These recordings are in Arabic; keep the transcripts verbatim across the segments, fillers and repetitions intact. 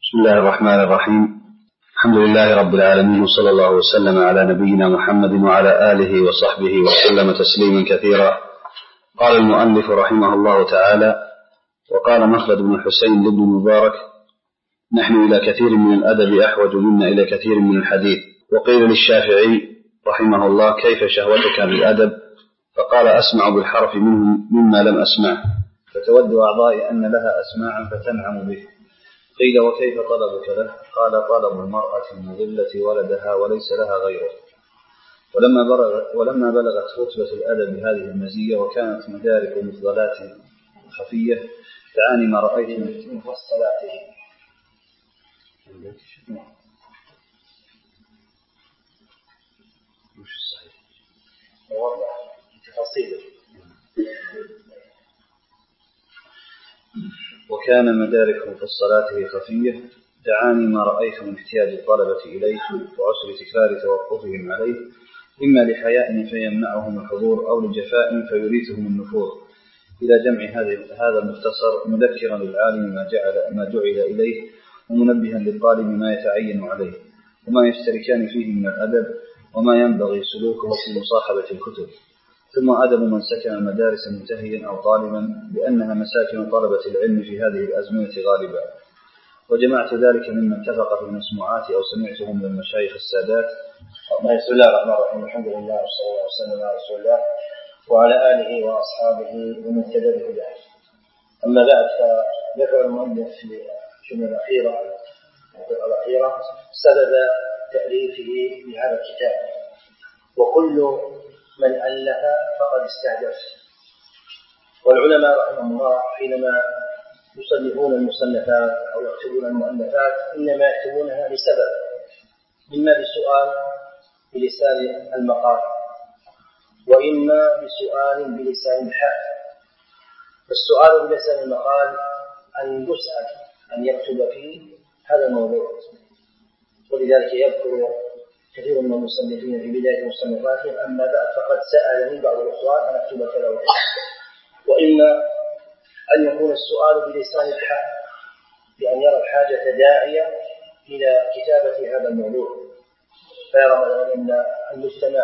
بسم الله الرحمن الرحيم. الحمد لله رب العالمين، وصلى الله وسلم على نبينا محمد وعلى آله وصحبه وسلم تسليما كثيرا. قال المؤلف رحمه الله تعالى: وقال مخلد بن حسين لابن المبارك: نحن إلى كثير من الأدب أحوج منا إلى كثير من الحديث. وقيل للشافعي رحمه الله: كيف شهوتك بالأدب؟ فقال: أسمع بالحرف منه مما لم أسمع، فتود أعضائي أن لها أسماعا فتنعم به. قيل: وكيف طلبك له؟ قال: طلب المرأة المذلة ولدها وليس لها غيره. ولما, ولما بلغت رتبة الأدب هذه المزية وكانت مدارك المفضلات خفية تعاني ما رأيت من مفصلاته. مش الصحيح وضع تفاصيله. وكان مدارك مفصلاته خفية دعاني ما رأيت من احتياج الطلبة إليه وعسر تكرار توقفهم عليه، إما لحياء فيمنعهم الحضور أو لجفاء فيريثهم النفور، إلى جمع هذا المختصر مذكرا للعالم ما جعل, ما جعل إليه، ومنبها للطالب ما يتعين عليه وما يشتركان فيه من الأدب وما ينبغي سلوكه في مصاحبة الكتب. ثم أدب من سكن المدارس منتهيا أو طالبا، لأنها مساكن طلبة العلم في هذه الأزمنة غالبا. وجمعت ذلك مما اتفق في المسموعات أو سمعته من المشايخ السادات. بسم الله الرحمن الرحيم. الحمد لله والصلاة والسلام وسلم على رسول الله وعلى آله وأصحابه ومن اهتدى بهداه. أما بعد، فذكر المؤلف في الجملة الأخيرة الأخيرة سبب تأليفه لهذا الكتاب. وكل من ألف فقد استهدف. والعلماء رحمهم الله حينما يصنفون المصنفات أو يكتبون المؤلفات إنما يكتبونها لسبب، إما بسؤال بلسان المقال، وإما بسؤال بلسان الحال. فالسؤال بلسان المقال أن يسأل أن يكتب فيه هذا الموضوع، ولذلك يذكر كثير من المصنفين في بداية مصنفاتهم: أما بعد فقد سألني بعض الإخوان أن أكتب كذا وكذا. وإما أن يكون السؤال بلسان الحال، بأن يرى الحاجة داعية إلى كتابة هذا الموضوع، فيرى مثلا أن المجتمع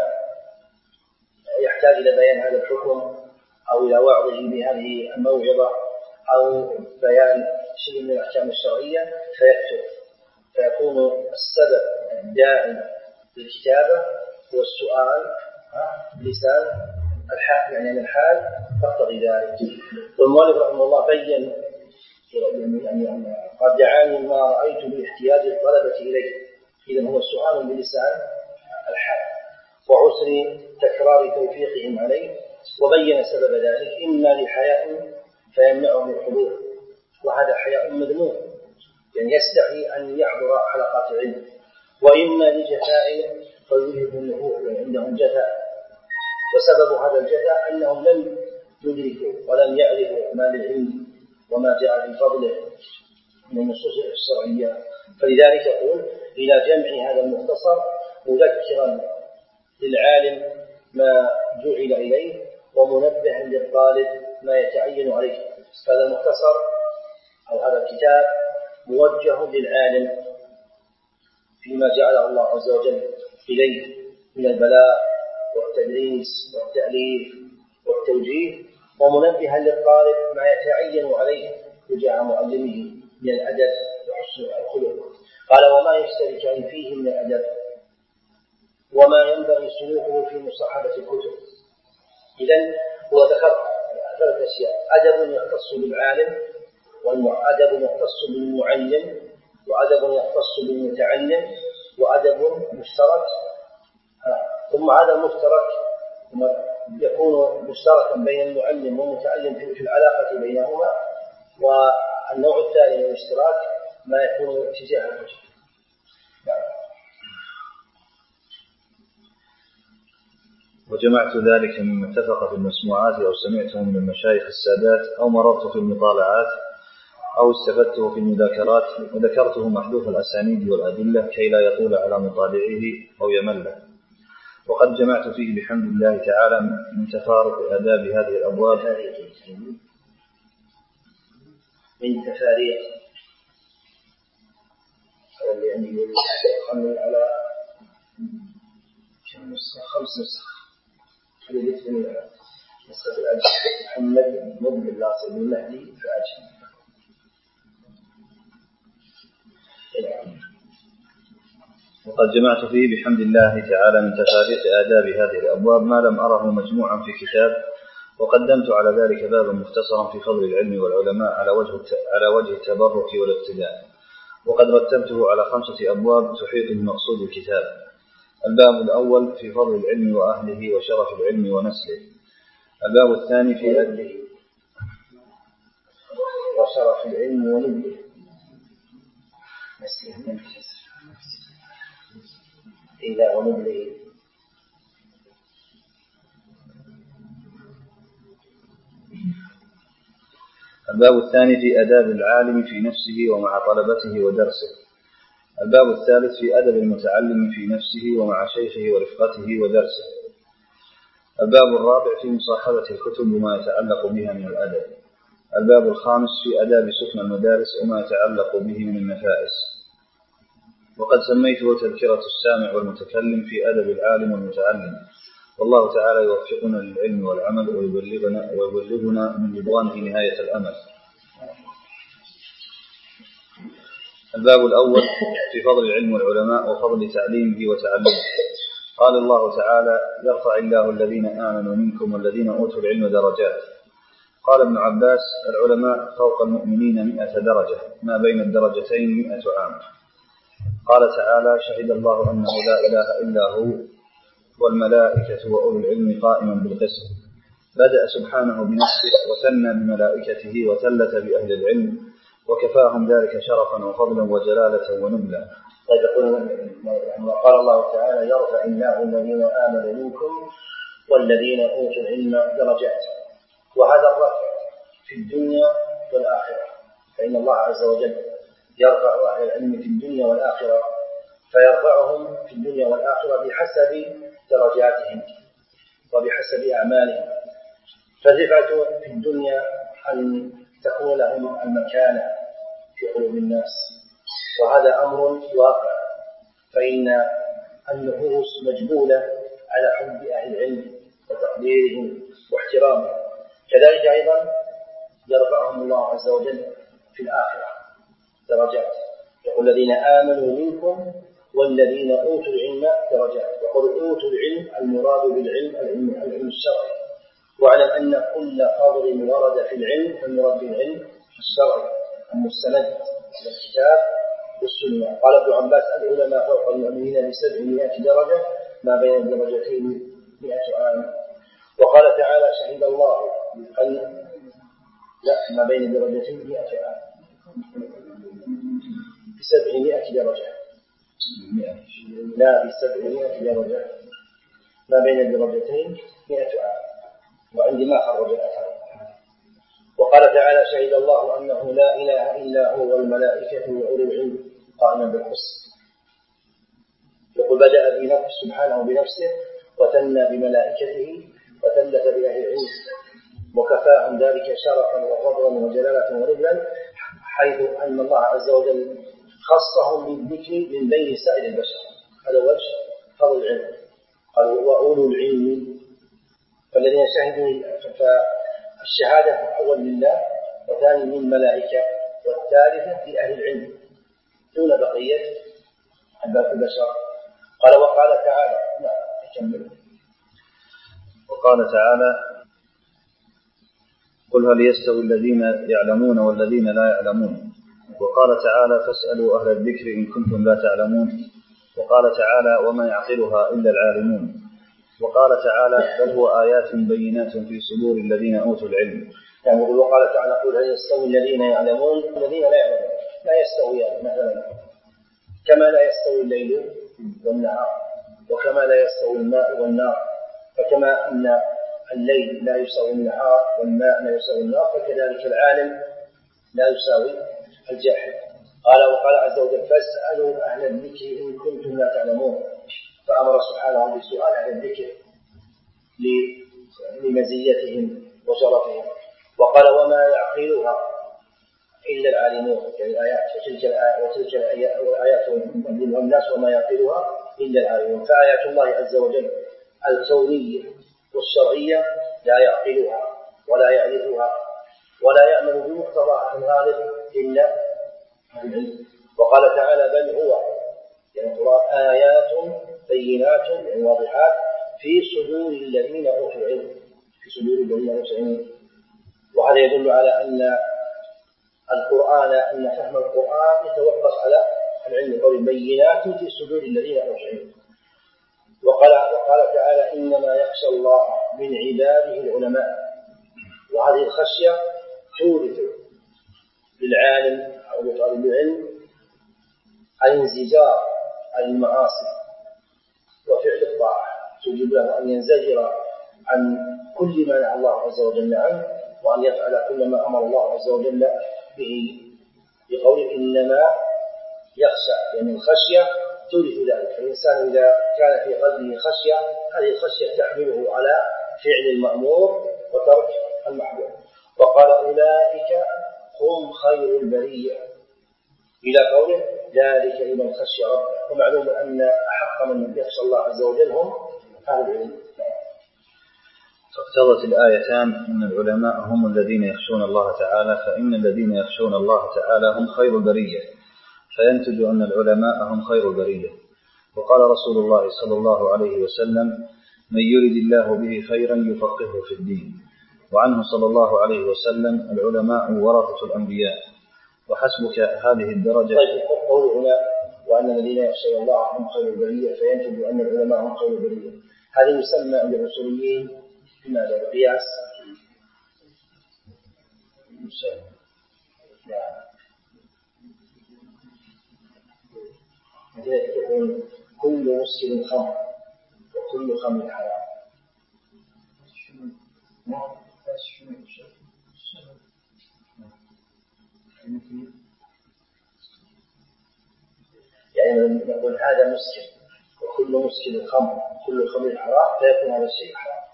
يحتاج إلى بيان هذا الحكم أو إلى وعظه بهذه الموعظة أو بيان شيء من الأحكام الشرعية فيكتب، فيكون السبب الداعي للكتابة هو السؤال بلسان الحال، يعني الحال تقتضي ذلك. والمؤلف رحمه الله بين يعني قد دعاني ما رأيت باحتياج الطلبة إليه، إذن هو السؤال بلسان الحال وعسر تكرار توفيقهم عليه، وبين سبب ذلك: إما لحياء فيمنعهم الحضور، وهذا حياء مذموم، يعني يستحي أن يحضر حلقات العلم، وإما لجفاء فيريد النفور، يعني عندهم جفاء. وسبب هذا الجفاء أنهم لم يدركوا ولم يعرفوا ما للعلم وما جاء من فضله من النصوص الشرعية. فلذلك يقول: إلى جمع هذا المختصر مذكرا للعالم ما جعل إليه ومنبها للطالب ما يتعين عليه. هذا المختصر أو هذا الكتاب موجه للعالم فيما جعله الله عز وجل إليه من البلاغ والتدريس والتأليف والتوجيه، ومنبها للطالب ما يتعين عليه تجاه معلمه من الأدب وحسن الخلق. قال: وما يشتركان فيه من الأدب وما ينبغي سلوكه في مصاحبة الكتب. إذن هو ذكر ثلاث أشياء: أدب يختص بالعالم، وأدب يختص بالمعلم، وأدب يختص بالمتعلم، وأدب مشترك. ثم هذا المشترك يكون مشتركا بين المعلم والمتعلم في العلاقة بينهما. والنوع الثاني من الاشتراك ما يكون تجاه الكتب. وجمعت ذلك مما اتفق في المسموعات أو سمعته من المشايخ السادات أو مررت في المطالعات أو استفدته في المذاكرات، وذكرته محذوف الأسانيد والأدلة كي لا يطول على مطالعه أو يمله. وقد جمعت فيه بحمد الله تعالى من تفارق آداب هذه الأبواب من تفاريق اللي عندي يقول على خمس نسخ اللي يتبني نسخة الأجل محمد مبن اللاصق بن المهدي في أجل. وقد جمعت فيه بحمد الله تعالى من تفاريق آداب هذه الأبواب ما لم أره مجموعا في كتاب، وقدمت على ذلك بابا مختصرا في فضل العلم والعلماء على وجه على وجه التبرك والاقتداء، وقد رتبته على خمسة أبواب تحيط بمقصود الكتاب. الباب الأول في فضل العلم وأهله وشرف العلم ونسله. الباب الثاني في أهله وشرف العلم ونبله نسله إلى ونبله. الباب الثاني في أداب العالم في نفسه ومع طلبته ودرسه. الباب الثالث في أدب المتعلم في نفسه ومع شيخه ورفقته ودرسه. الباب الرابع في مصاحبة الكتب وما يتعلق بها من الأدب. الباب الخامس في أداب سكن المدارس وما يتعلق به من النفائس. وقد سميته تذكرة السامع والمتكلم في أدب العالم والمتعلم، والله تعالى يوفقنا للعلم والعمل ويبلغنا, ويبلغنا من رضوانه نهاية الأمل. الباب الأول في فضل العلم والعلماء وفضل تعليمه وتعلمه. قال الله تعالى: يرفع الله الذين آمنوا منكم والذين أوتوا العلم درجات. قال ابن عباس: العلماء فوق المؤمنين مئة درجة، ما بين الدرجتين مئة عام. قال تعالى: شهد الله أنه لا إله إلا هو والملائكة وأولو العلم قائما بالقسط. بدأ سبحانه بنفسه وثنى بملائكته وثلث بأهل العلم، وكفاهم ذلك شرفا وفضلا وجلالة ونبلا. وقال الله تعالى: يرفع الله الذين آمنوا منكم والذين أوتوا العلم درجات. وهذا الرفع في الدنيا والآخرة، فإن الله عز وجل يرفع أهل العلم في الدنيا والآخرة، فيرفعهم في الدنيا والآخرة بحسب درجاتهم وبحسب أعمالهم. فالرفعة في الدنيا أن تكون لهم المكانة في قلوب الناس، وهذا أمر واقع، فإن النفوس مجبولة على حب أهل العلم وتقديرهم واحترامهم. كذلك أيضا يرفعهم الله عز وجل في الآخرة درجات. يقول: الذين آمنوا منكم والذين أوتوا العلم درجات. وقل أوتوا العلم المراد بالعلم العلم, العلم الشرعي. واعلم أن كل فضل ورد في العلم المراد بالعلم الشرعي المستند إلى الكتاب والسنة. قال ابن عباس: العلماء فوق المؤمنين بسبعمائة درجة، ما بين الدرجتين مئة عام. وقال تعالى: شهد الله أن لا ما بين الدرجتين مئة عام بسبعمائة درجة، لا بسبعمائة درجة، ما بين الدرجتين مئة عام. وعندي ما خرج الأثر. وقال تعالى: شهد الله أنه لا إله إلا هو والملائكة وأولو العلم قائما بالقسط. يقول: بدأ بنفسه سبحانه بنفسه وثنى بملائكته وثلث بأهل العلم، وكفاهم ذلك شرفا وفضلا وجلالة ونبلا، حيث أن الله عز وجل خصهم بالذكر من بين سائر البشر. هذا وجه فضل العلم. قال: وأولو العلم، فالذين شهدوا. فالشهادة أول لله، وثاني من الملائكة، والثالثة لأهل العلم دون بقية البشر. قال: وقال تعالى لا تكمل. وقال تعالى: قل هل يستوي الذين يعلمون والذين لا يعلمون. وقال تعالى: فاسألوا أهل الذكر إن كنتم لا تعلمون. وقال تعالى: وما يعقلها إلا العالمون. وقال تعالى: بل هو آيات بينات في صدور الذين أوتوا العلم. يعني وقال تعالى: قل هل يستوي الذين يعلمون والذين لا يعلمون. لا يستويان مثلا، كما لا يستوي الليل والنهار، وكما لا يستوي الماء والنار، فكما أن الليل لا يساوي النهار والماء لا يساوي النار، فكذلك العالم لا يساوي الجاهل. قال: وقال عز وجل: فاسألوا أهل الذكر إن كنتم لا تعلمون. فأمر سبحانه بسؤال أهل الذكر لمزيتهم وشرفهم. وقال: وما يعقلها إلا العالمون، يعني الآيات وتلك الآيات وتلك الآيات يؤمنها الناس وما يعقلها إلا العالمون. فآيات الله عز وجل الكونية والشرعية لا يعقلها ولا يعرفها ولا يعمل بمقتضاها الغالب إلا العلم. وقال تعالى بل هو يعني آيات بينات يعني واضحات في صدور الذين أوتوا العلم في صدور الذين أوتوا العلم. وهذا يدل على أن القرآن أن فهم القرآن يتوقف على العلم قول بينات في صدور الذين أوتوا العلم. وقال وقال تعالى إنما يخشى الله من عباده العلماء. وهذه الخشية تورث للعالم أو لطالب العلم الانزجار عن المعاصي وفعل الطاعة، توجب له أن ينزجر عن كل ما نهى الله عز وجل عنه وأن يفعل كل ما أمر الله عز وجل به بقول إنما يخشى. يعني الخشية تورث ذلك. الإنسان إذا كان في قلبه خشية هذه الخشية تحمله على فعل المأمور وترك المحظور. وقال أولئك هم خير البرية إلى قوله ذلك لمن خشي ربه. ومعلوم أن أحق من يخشى الله عز وجل هم أهل العلم. فاقتضت الآيتان أن العلماء هم الذين يخشون الله تعالى، فإن الذين يخشون الله تعالى هم خير البرية، فينتج أن العلماء هم خير البرية. وقال رسول الله صلى الله عليه وسلم من يرد الله به خيرا يفقهه في الدين. وعنه صلى الله عليه وسلم العلماء ورثة الأنبياء. وحسبك هذه الدرجة. طيب قول هنا وأن الذين يخشون الله هم خير البرية فينتج أن العلماء هم خير البرية، هذا يسمى عند الأصوليين بماذا؟ القياس. يقول كل مسكر خمر وكل خمر حرام. يعني نقول هذا مسكر وكل مسكر خمر وكل خمر حرام فيكون هذا الشيء حرام.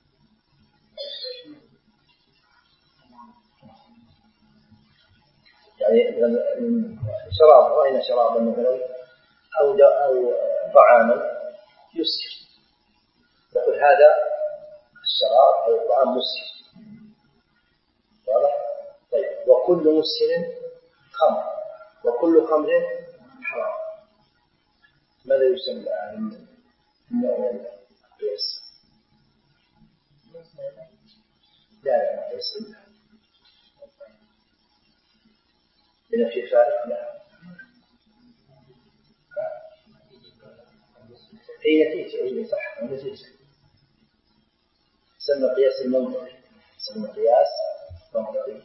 يعني شراب رأينا شرابا مثلا أو أو طعاما يسكر نقول هذا الشراب أو الطعام مسكر. واضح؟ طيب وكل مسكر خمر وكل خمر حرام. ماذا يسمى من نوع القياس؟ لا لا ما يسمى إذا في فارق. لا هي نتيجة هي صح نتيجة يسمى قياس المنطقي يسمى قياس منطقي.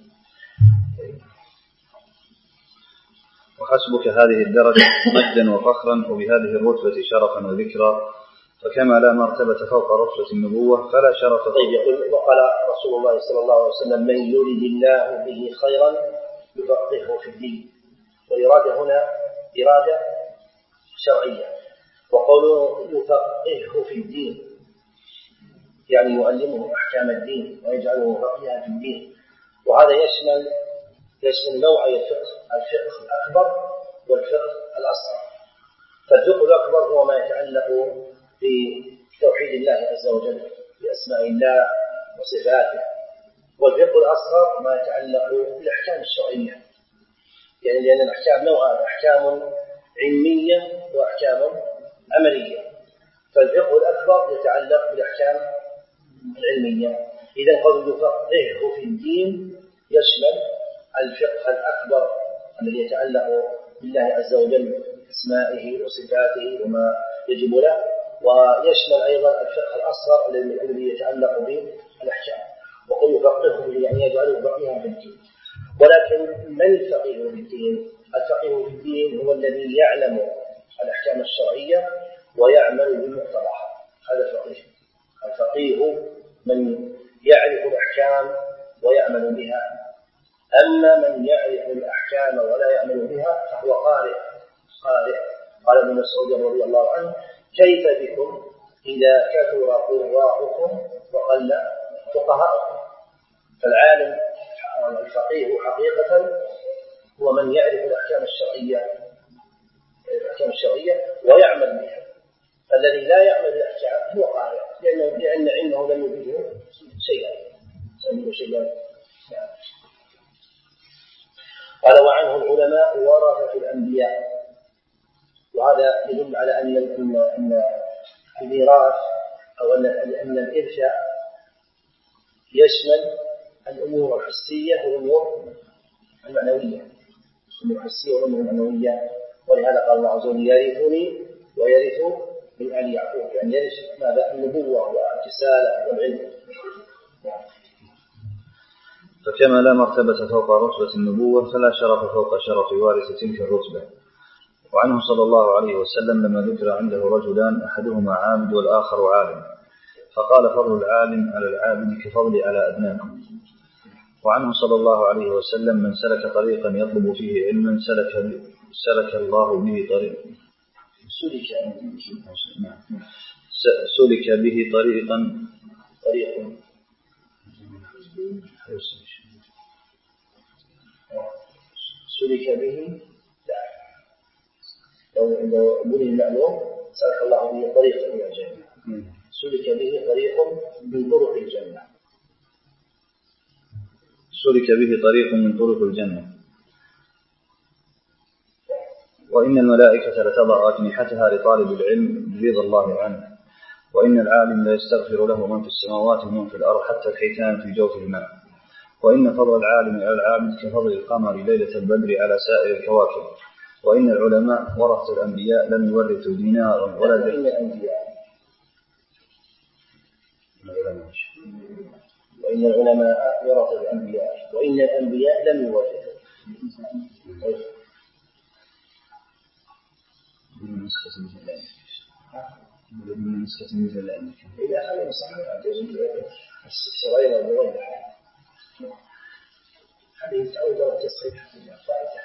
وحسبك هذه الدرجة مجدا وفخرا وبهذه الرتبة شرفا وذكرا، فكما لا مرتبة فوق رتبة النبوة فلا شرف فوق. طيب يقول وقال رسول الله صلى الله عليه وسلم من يريد الله به خيرا يفقهه في الدين. والإرادة هنا إرادة شرعية. وقوله يفقهه في الدين يعني يعلمه أحكام الدين ويجعله فقيها في الدين. وهذا يشمل يشمل نوعي الفقه الفقه الأكبر والفقه الأصغر. فالفقه الأكبر هو ما يتعلق بتوحيد الله عز وجل بأسماء الله وصفاته. والفقه الأصغر ما يتعلق بالأحكام الشرعية يعني لأن الأحكام نوعان أحكام علمية وأحكام عملية. فالفقه الأكبر يتعلق بالأحكام العلمية. إذا قد يفقهه في الدين يشمل الفقه الأكبر الذي يتعلق بالله عز وجل بأسمائه وصفاته وما يجب له، ويشمل أيضا الفقه الأصغر الذي يتعلق بالأحكام. وقل يفقهه يعني يجعله فقيها في الدين. ولكن من الفقيه في الدين؟ الفقيه في الدين هو الذي يعلم الأحكام الشرعية ويعمل بمقتضاها. هذا الفقيه. الفقيه من يعرف الأحكام ويعمل بها. أما من يعرف الأحكام ولا يعمل بها فهو قارئ. قارئ. قال ابن مسعود رضي الله عنه كيف بكم إذا كثر قراءكم وقل فقهاءكم. فالعالم الفقيه حقيقة هو من يعرف الأحكام الشرعية الأحكام الشرعية ويعمل بها. الذي لا يعمل بالأحكام هو قارئ، لأن لأن علمه لم يفيده شيئا سميه شيئا. قال وعنه العلماء ورثة الأنبياء. وهذا يدل على أن أن الميراث أو أن أن الإرث يشمل الأمور الحسية والأمور المعنوية، الأمور الحسية والأمور المعنوية. ولهذا قال الله عز وجل يرثني ويرث من آل يعقوب، يعني يرث ماذا؟ النبوة والرسالة والعلم. فكما لا مرتبة فوق رتبة النبوة فلا شرف فوق شرف وارث تلك الرتبة. وعنه صلى الله عليه وسلم لما ذكر عنده رجلان أحدهما عابد والآخر عالم فقال فضل العالم على العابد كفضلي على أبنائكم. وعنه صلى الله عليه وسلم من سلك طريقا يطلب فيه علما سلك سلك الله به طريقا سلك سلك به طريقا طريق سلك به لا لو لو بني المعلوم سلك الله به طريقا إلى الجنة، سلك به طريق من طرق الجنة سلك به طريق من طرق الجنة. وإن الملائكة لتضع أجنحتها لطالب العلم برضا الله عنه. وإن العالم لا يستغفر له من في السماوات ومن في الأرض حتى الحيتان في جوف الماء. وإن فضل العالم على العابد كفضل القمر ليلة البدر على سائر الكواكب. وإن العلماء ورثة الأنبياء لم يورثوا دينارا ولا درهم. وإن العلماء ورثة الأنبياء وإن الأنبياء لم يورثوا. من نسخة مثل ذلك من نسخة مثل ذلك إذا خلينا صحيح تجد الشرعين والموضح هذه تعود على التصحيح في الفائدة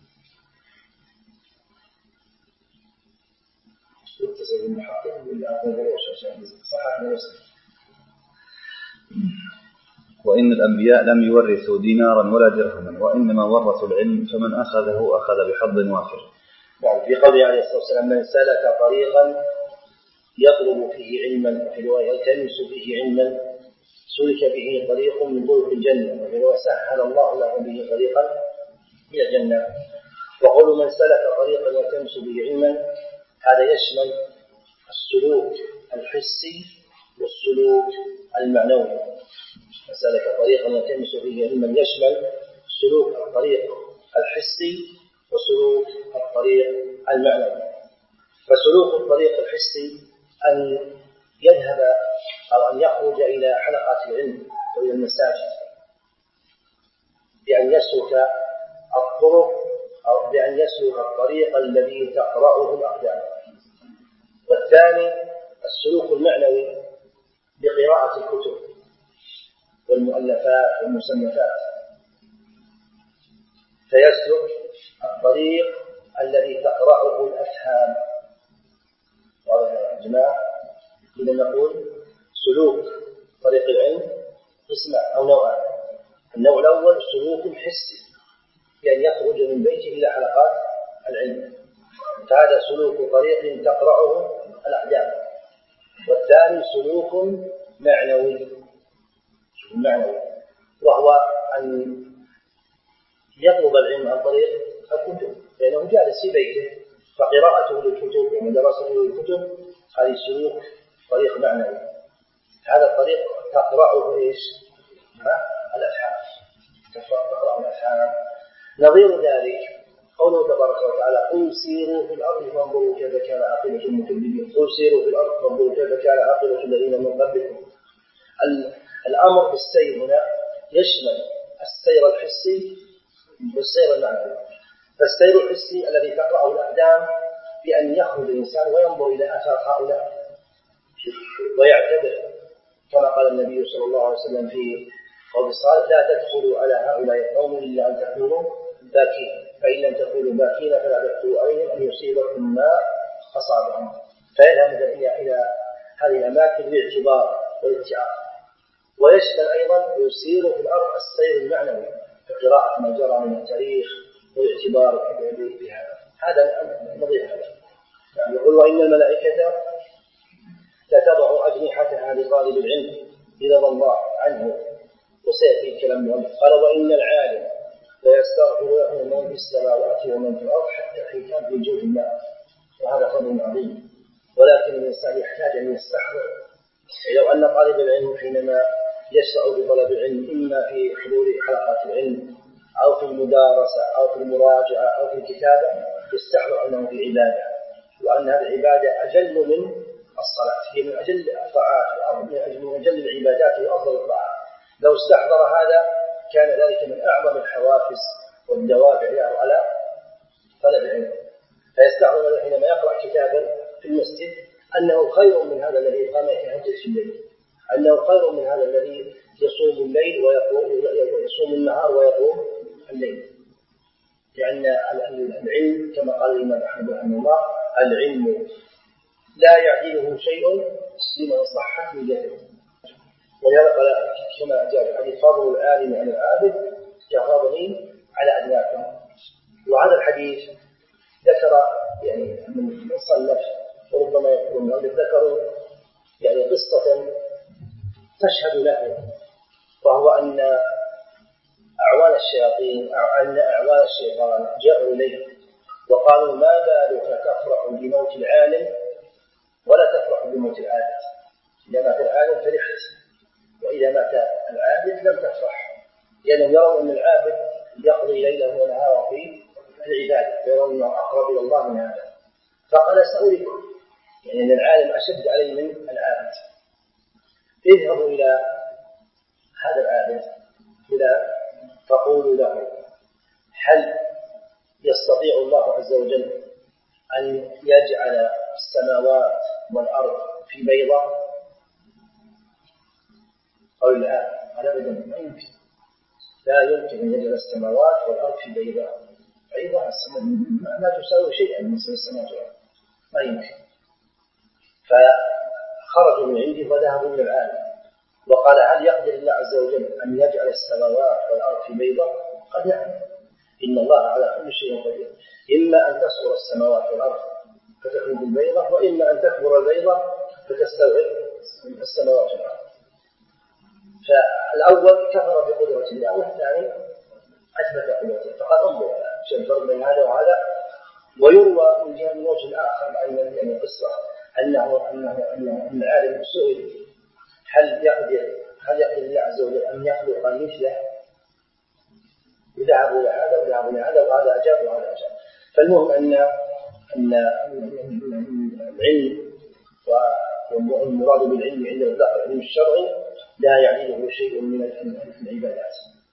يتصل بالمحقق بالله صحح نفسه. وإن الأنبياء لم يورثوا دينارا ولا درهما وإنما ورثوا العلم فمن أخذه أخذ بحظ وافر. يعني في قوله عليه الصلاة والسلام من سلك طريقا يطلب فيه علما وفي رواية يلتمس فيه علما سلك به طريق من طرق الجنة وفي رواية سهل الله له به طريقا إلى الجنة. وقول من سلك طريقا يلتمس به علما هذا يشمل السلوك الحسي والسلوك المعنوي. سلك طريقا يلتمس فيه علما يشمل سلوك الطريق الحسي وسلوك الطريق المعنوي. فسلوك الطريق الحسي أن يذهب أو أن يخرج إلى حلقات العلم وإلى المساجد بأن يسلك الطرق أو بأن يسلك الطريق الذي تقرأه الأقدام. والثاني السلوك المعنوي بقراءة الكتب والمؤلفات والمصنفات فيسلك الطريق الذي تقرأه الأفهام. واضح يا جماعة؟ إذا نقول سلوك طريق العلم قسمان أو نوعان. النوع الأول سلوك حسي بأن يخرج من بيته إلى حلقات العلم فهذا سلوك طريق تقرأه الأقدام. والثاني سلوك معنوي معنوي وهو أن يطلب العلم عن طريق الكتب لأنه جالس في بيته فقراءته للكتب ومدرسته للكتب هذه سلوك طريق معنوي. هذا الطريق تقرأه إيش؟ الأفهام تقرأ الأفهام. نظير ذلك قوله تبارك وتعالى قل سيروا في الأرض فانظروا كيف كان عاقبة المكذبين. قل سيروا في الأرض فانظروا كيف كان عاقبة الذين من قبلكم. الأمر بالسير هنا يشمل السير الحسي والسير المعنوي. فالسير الحسي الذي تقرأه الأقدام بأن يخرج الإنسان وينظر إلى آثار هؤلاء ويعتبر كما قال النبي صلى الله عليه وسلم في قول الصالح لا تدخلوا على هؤلاء القوم إلا أن تكونوا باكين فإن لم تكونوا باكين فلا تدخلوا عليهم أن يصيبكم ما أصابهم. فيذهب إلى إلى هذه الأماكن بالاعتبار والاتعاظ. ويشمل أيضا يسير في الأرض السير المعنوي بقراءة ما جرى من التاريخ والاعتبار بها. هذا نظير هذا. يعني يقول وإن الملائكة لا تضع أجنحتها لطالب العلم إذا ضل عنه، وسيأتي الكلام المؤلف. قال وإن العالم لا يستغفر له من في السماوات ومن في الأرض حتى حيتان في جوف الماء، وهذا فضل عظيم. ولكن الإنسان يحتاج أن يستحضر لو أن طالب العلم حينما يشرع بطلب العلم إما في حضور حلقات العلم أو في المدارسة أو في المراجعة أو في الكتابة يستحضر أنه في عبادة، وأن هذه العبادة أجل من الصلاة، هي من أجل الطاعات من أجل العبادات وأفضل الطاعات. لو استحضر هذا كان ذلك من أعظم الحوافز والدوافع له على طلب العلم. فيستحضر حينما يقرأ كتابا في المسجد أنه خير من هذا الذي قام يتهجد في الليل، أنه خير من هذا الذي يصوم الليل ويقوم يصوم النهار ويقوم الليل. لأن العلم كما قال الإمام أحمد رحمه الله العلم لا يعدله شيء لمن صحت نيته. ولهذا قال كما جاء في الحديث فضل العالم عن العابد كفضله على أدناكم. وهذا الحديث ذكر يعني من صنف وربما يكون من ذكروا يعني قصة تشهد له، وهو أن أعوان الشياطين أن أعوان الشيطان جاءوا إليه وقالوا ما بالك تفرح بموت العالم ولا تفرح بموت العابد؟ إذا مات العالم فرحت، وإذا مات العابد لم تفرح، لأنهم يرون أن العابد يقضي ليله ونهاره في العبادة، فيرون أنه أقرب إلى الله من هذا. فقال سأريكم، يعني أن العالم أشد عليه من العابد. اذهبوا إلى هذا العابد إلى فقولوا له هل يستطيع الله عز وجل أن يجعل السماوات والأرض في بيضة؟ قالوا لا، قال أبدا ما يمكن، لا يمكن أن يجعل السماوات والأرض في بيضة. بيضة لا تساوي شيئا من السماوات والأرض، ما يمكن. فخرجوا من عنده وذهبوا إلى العالم وقال هل يقدر الله عز وجل أن يجعل السماوات والأرض في بيضة؟ قد نعم، إن الله على كل شيء قدير. إما أن تصغر السماوات والأرض فتكون بالبيضة، وإما أن تكبر البيضة فتستوعب السماوات والأرض. فالأول كفر بقدرة الله والثاني أثبت قدرته. فقد انظر شيء الفرق بين هذا وهذا. ويروى من جهة من وجه آخر أن يعني القصة أنه أنه أنه العالم سئل هل يقدر هل يقدر الله عز وجل أن يخلق مثله؟ ذهبوا إلى هذا وذهبوا إلى هذا وهذا أجاب وهذا أجاب. فالمهم أن أن العلم والمراد بالعلم عند إطلاق العلم الشرعي لا يعنيه شيء من العبادات.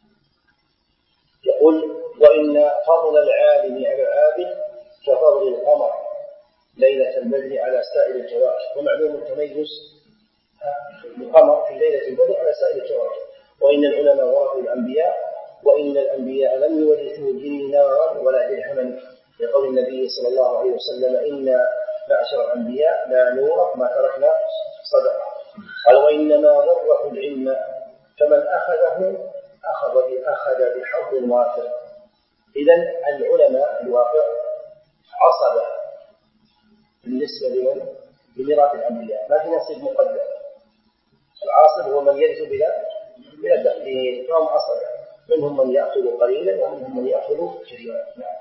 يقول وإن فضل العالم على العابد كفضل القمر ليلة البدر على سائر الكواكب. ومعلوم التميز القمر في ليلة البدر على سائر الكواكب. وإن العلماء ورثوا الأنبياء وإن الأنبياء لم يورثوا دينارا ولا درهما، لقول النبي صلى الله عليه وسلم إن معشر الأنبياء لا نورث ما تركنا صدقة. قال وإنما ورثوا العلم فمن أخذه أخذ أخذ بحظ وافر. إذن العلماء الواقع عصبة بالنسبة لمن بميراث الأنبياء، ما في نصيب مقدم. العاصب هو من يرث بلا بلا دخل، فهم عصبة، منهم من يأخذ قليلا ومنهم من يأخذ كثيرا. نعم.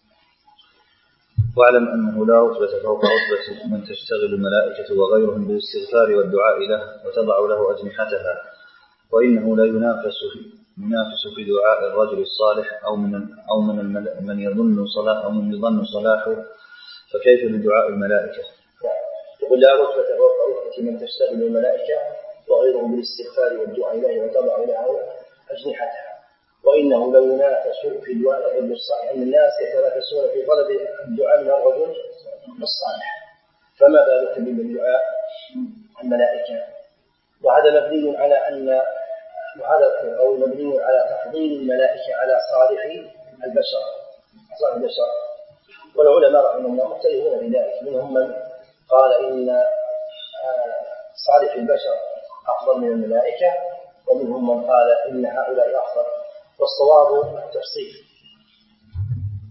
واعلم أنه لا رتبة فوق رتبة من تشتغل الملائكة وغيرهم بالاستغفار والدعاء له وتضع له أجنحتها، وإنه لا ينافس ينافس في دعاء الرجل الصالح أو من أو من من يظن صلاح أو من يظن صلاحه، فكيف بدعاء الملائكة؟ يقول لا رتبة فوق رتبة من تشتغل الملائكة وغيرهم بالاستغفار والدعاء له وتضع له أجنحتها، وإنه لو ينافس في دعاء الرجل الصالح، أن الناس يتنافسون في طلب الدعاء من الرجل الصالح، فما بالك بالدعاء الملائكة؟ وهذا مبني على أن وهذا أو مبني على تفضيل الملائكة على صالح البشر صالح البشر. والعلماء رحمهم الله مختلفون في ذلك، منهم من قال إن صالح البشر أفضل من الملائكة، ومنهم من قال إن هؤلاء أفضل. والصواب التفصيل،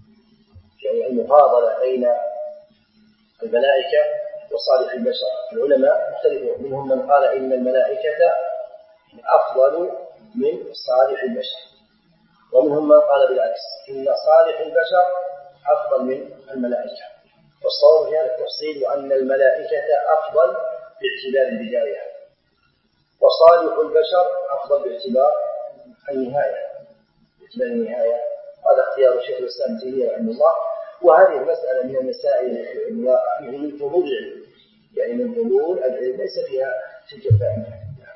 يعني المفاضلة بين الملائكة وصالح البشر. العلماء مختلفون، منهم من قال إن الملائكة أفضل من صالح البشر، ومنهم من قال بالعكس إن صالح البشر أفضل من الملائكة. والصواب في هذا التفصيل وأن الملائكة أفضل باعتبار البداية، وصالح البشر أفضل باعتبار النهاية باعتبار النهاية. هذا اختيار الشيخ الإسلام تيمية رحمه الله. وهذه المسألة من المسائل من فضول العلم، يعني من فضول العلم ليس فيها تلك الفائدة.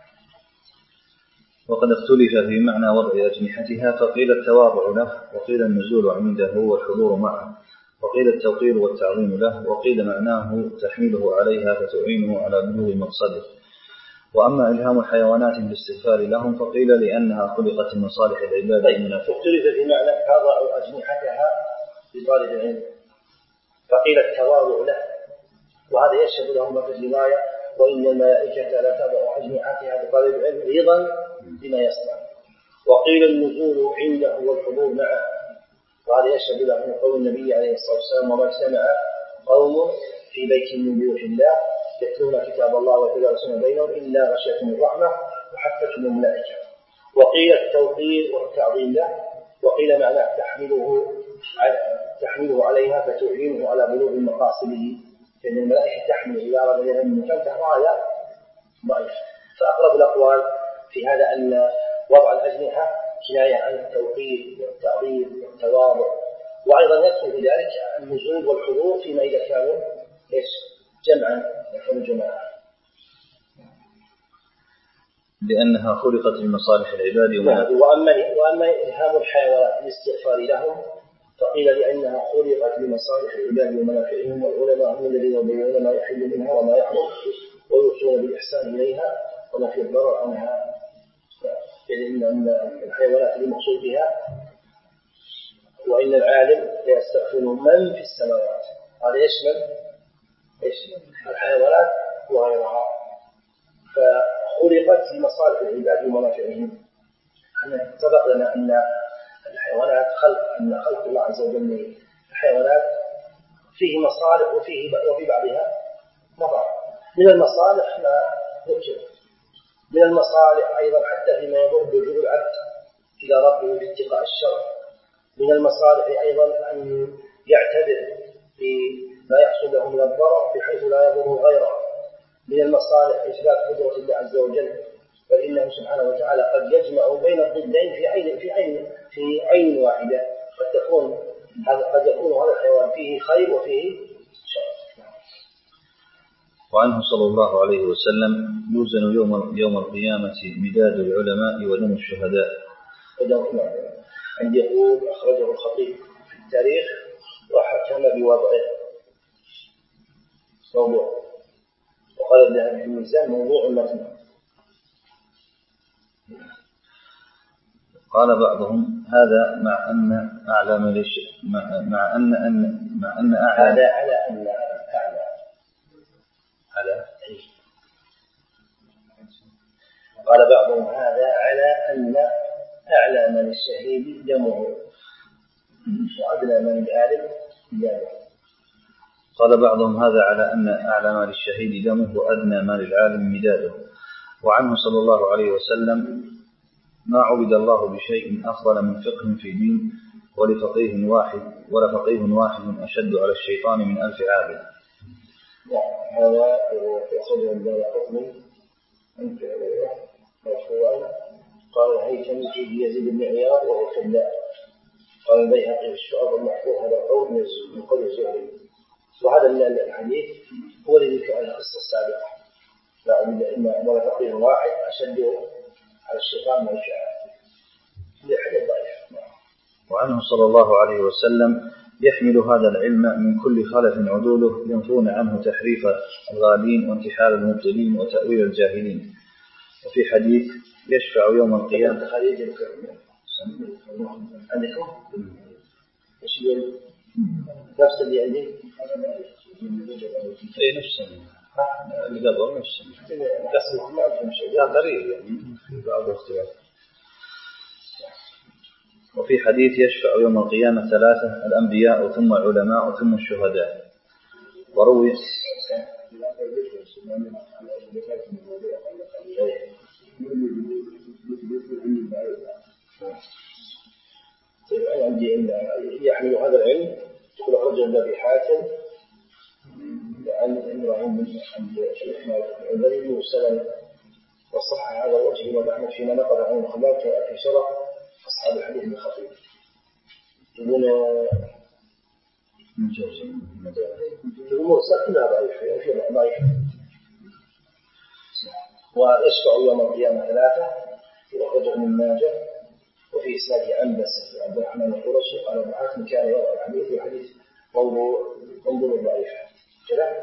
وقد اختلف في معنى وضع أجنحتها، فقيل التواضع له، وقيل النزول عنده والحضور معه، وقيل التوقير والتعظيم له، وقيل معناه تحميله عليها فتعينه على بلوغ مقصده. وأما إلهام الحيوانات بالاستغفار لهم فقيل لأنها خلقت من مصالح العباد. طيب، اختلف في معنى تضع أجنحتها لطالب العلم، فقيل التواضع له، وهذا يشهد لهم في الرواية وإن الملائكة لا تضع أجنحتها لطالب العلم رضا بما يصنع. وقيل النزول عنده والحضور معه، وهذا يشهد له من قول النبي عليه الصلاة والسلام وما اجتمع قوم في بيت من بيوت الله يتلون كتاب الله ويتدارسون بينهم إلا غشيتهم الرحمة وحفتهم الملائكة. وقيل التوقير والتعظيم له، وقيل معناه تحمله تحمله عليها فتعينه على بلوغ مقاصده، لأن الملائكة تحمل إلى أراد لها من مكان تحملها ضعيف. فأقرب الأقوال في هذا أن وضع الأجنحة كناية عن التوقير والتعظيم والتواضع، وأيضا يدخل في ذلك النزول والحضور فيما إذا كانوا إيش جمعا يكون جماعة، لأنها خلقت لمصالح العباد. وأما وأما إلهام الحيوانات بالاستغفار لهم فقيل لأنها خلقت لمصالح العباد ومنافعهم، والعلماء هم الذين يبينون ما يحل منها وما يحرم ويوصون بالإحسان إليها وما في الضرر عنها. يعني إن الحيوانات المقصود بها وإن العالم يستغفر من في السماوات، هذا يشمل إيش الحيوانات وغيرها، فخلقت لمصالح العباد ومنافعهم. احنا سبق لنا أن الحيوانات خلق أن خلق الله عز وجل الحيوانات فيه مصالح وفيه وفي بعضها مضار. من المصالح ما ذكر، من المصالح أيضا حتى فيما يضر بوجود العبد إلى ربه باتقاء الشر. من المصالح أيضا أن يعتبر بما يحصل له من الضرر بحيث لا يضر غيره. من المصالح إثبات قدرة الله عز وجل، فإنه سبحانه وتعالى قد يجمع بين الضدين في عين في عين في عين واحدة، قد تكون هذا قد يكون هذا الحيوان فيه خير وفيه شر. وعنه صلى الله عليه وسلم يوزن يوم يوم القيامة مداد العلماء ودم الشهداء. عند يقول أخرجه الخطيب في التاريخ وحكم بوضعه موضوع، وقال ابن أبي الميزان موضوع متن. قال بعضهم هذا مع أن أعلى من مع, مع أن أن مع أن أعلى هذا على أن أعلى على قال بعضهم هذا على أن أعلى من الشهيد دمه وأدنى من العالم دمه. قال بعضهم هذا على أن أعلى ما للشهيد دمه وأدنى ما للعالم مداده. وعنه صلى الله عليه وسلم ما عبد الله بشيء أفضل من فقه في دين ولفقيه واحد ولفقيه واحد أشد على الشيطان من ألف عابد. هذا يخرج من دار حكم أنت مرفوعا. قال الهيثمي فيه يزيد بن عياض وهو كذاب. قال البيهقي في الشعب المحفوظ هذا قول من قول الزهري. وهذا الحديث هو الذي ذكر القصة السابقة، لا ولفقيه واحد أشد على الشيطان من الشعب. هذا حديث ضعيف. وعنه صلى الله عليه وسلم يحمل هذا العلم من كل خلف عدوله ينفون عنه تحريف الغالين وانتحال المبطلين وتأويل الجاهلين. وفي حديث يشفع يوم القيامة خليج عندكم ايش يقول نفس اللي عندي اي نفس اللي قبل نفس قسم ما عندهم شيء لا قريب يعني في بعض الاختلاف. وفي حديث يشفع يوم القيامة ثلاثة: الأنبياء ثم العلماء ثم الشهداء. وروي عندي يحمل هذا العلم يقول أخرج ابن أبي حاتم عن إبراهيم عند البري والسلام وصح هذا الوجه إمام أحمد فيما نقل عن الخلاف في شرح أصحاب الحديث من خطيب يقول الأمور كلها ضعيفة في ضعيفة. ويشفع يوم القيامة ثلاثة وأخرجه من ماجه وفي إسناده عنبس عبد الرحمن القرشي قال ابن حاتم كان يرى الحديث وحديث موضوع موضوع ضعيف كذا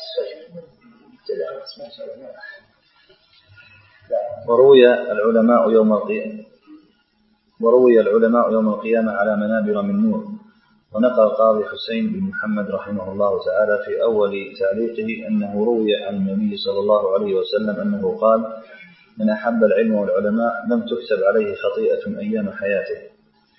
وروي العلماء يوم القيامة وروي العلماء يوم القيامة على منابر من نور. ونقل القاضي حسين بن محمد رحمه الله تعالى في أول تعليقه أنه روي عن النبي صلى الله عليه وسلم أنه قال: من أحب العلم والعلماء لم تكتب عليه خطيئة أيام حياته.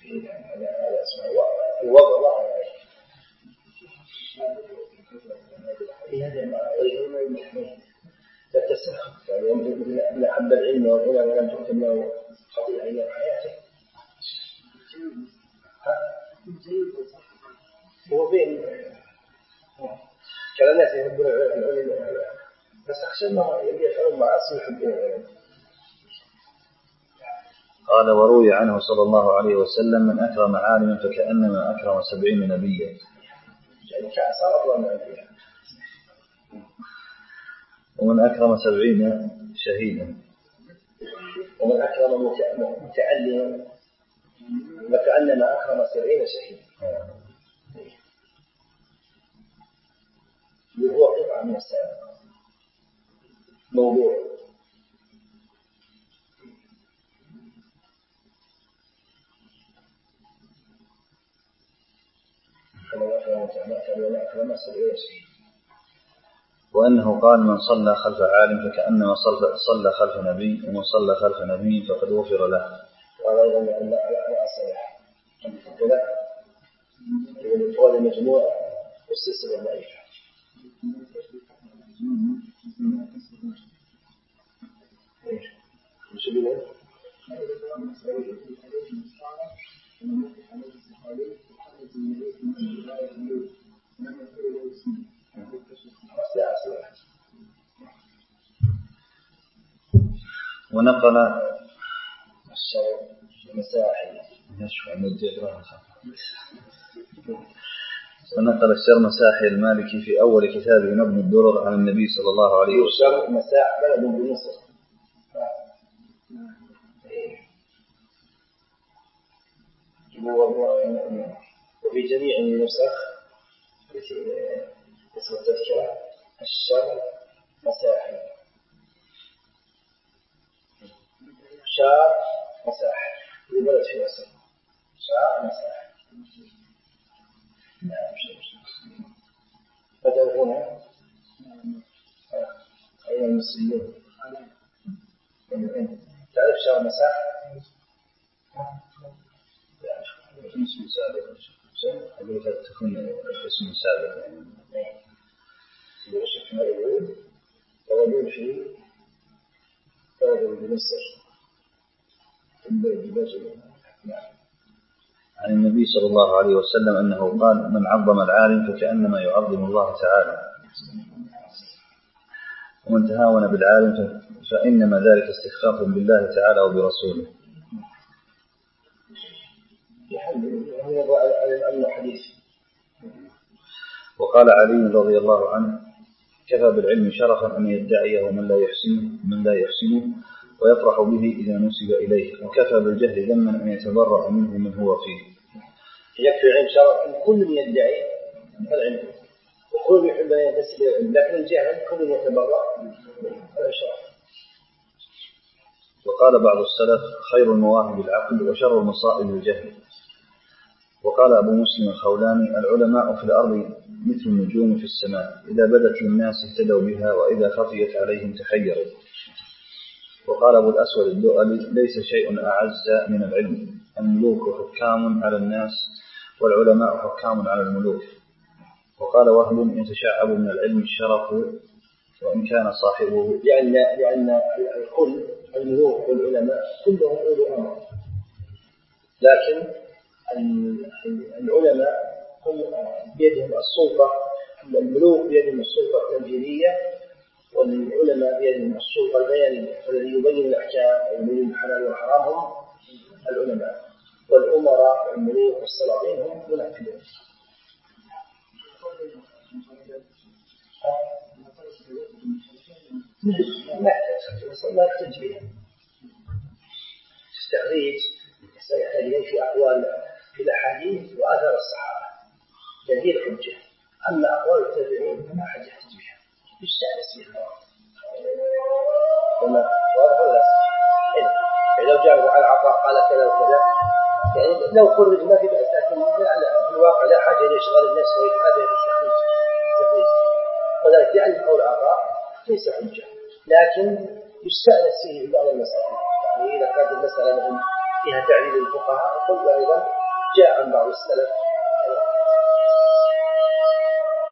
تتسخف يعني من أحب العلم والعلماء لم تكتب له خطيئة أيام حياته. هو بين كان الناس يحبون العلم بس أخشى ما يبي يفعلون مع أصل يحبون العلم. قال: وروي عنه صلى الله عليه وسلم: من أكرم عالما فكأنما أكرم سبعين نبيا. يعني كأسار أفضل من أنبياء. ومن أكرم سبعين شهيدا. ومن أكرم متعلما فكأنما أكرم سبعين شهيدا. وهو قطعة من السابق موضوع وأنه قال: من صلى خلف عالم فكأنما صلى خلف نبي، ومن صلى خلف نبي فقد غفر له. قال أيضا أن لا أصلح كذا يقول طول المجموعة والسلسلة ضعيفة. شو بيقول؟ ونقل الشرع مساحي ونقل الشر مساحي المالكي في أول كتابه نظم الدرر عن النبي صلى الله عليه وسلم. مساح بلد بمصر وفي جميع النسخ التي اسم التذكرة الشر مساحي شار مساحي لبلد في مصر شار مساحي. نعم بدأوا هنا أين المسلمين تعرف شار مساحي؟ اسم سابق أقول قد تكون اسم سابق يعني يرشف ما يقول يقولون في يقولون بمصر عن النبي صلى الله عليه وسلم أنه قال: من عظم العالم فكأنما يعظم الله تعالى، ومن تهاون بالعالم فإنما ذلك استخفاف بالله تعالى وبرسوله. وقال علي رضي الله عنه: كفى بالعلم شرفا أن يدعيه من لا يحسنه من لا يحسنه ويفرح به إذا نسب إليه، وكفى بالجهل ذما أن يتبرأ منه من هو فيه. يكفي العلم شرف أن كل يدعي العلم وكل يحب أن ينتسب إلى العلم، لكن الجهل كل يتبرأ هذا شرف. وقال بعض السلف: خير المواهب العقل وشر المصائب الجهل. وقال أبو مسلم الخولاني: العلماء في الأرض مثل النجوم في السماء، إذا بدت للناس اهتدوا بها وإذا خفيت عليهم تحيروا. وقال أبو الأسود الدؤلي: ليس شيء أعز من العلم، الملوك حكام على الناس والعلماء حكام على الملوك. وقال وهب يتشعب من العلم الشرف وإن كان صاحبه، لأن لأن الكل الملوك والعلماء كلهم أولو أمر، لكن العلماء هم بيدهم السلطة، الملوك بيدهم السلطة التنفيذية، والعلماء بيدهم السلطة البيانية، الذي يبين الأحكام ويبين الحلال والحرام هم العلماء، والأمراء والملوك والسلاطين هم منفذون. ما ما يحتاج بها تستخريج سيحتاج إليه في أقوال في الأحاديث وآثار الصحابة هذه الحجة. أما أقوال التابعين فما حد يحتاج بها يستأنس بها. وما وهذا يعني لو جاء على العطاء قال كذا وكذا يعني لو خرج ما في بأس، لكن في الواقع لا حاجة لإشغال الناس وإتعابها بالتخريج. وذلك يعني قول العطاء ليس حجة، لكن يستأنس فيه في بعض المسائل. يعني إذا كانت المسألة فيها تعليل الفقهاء قل أيضا جاء عن بعض السلف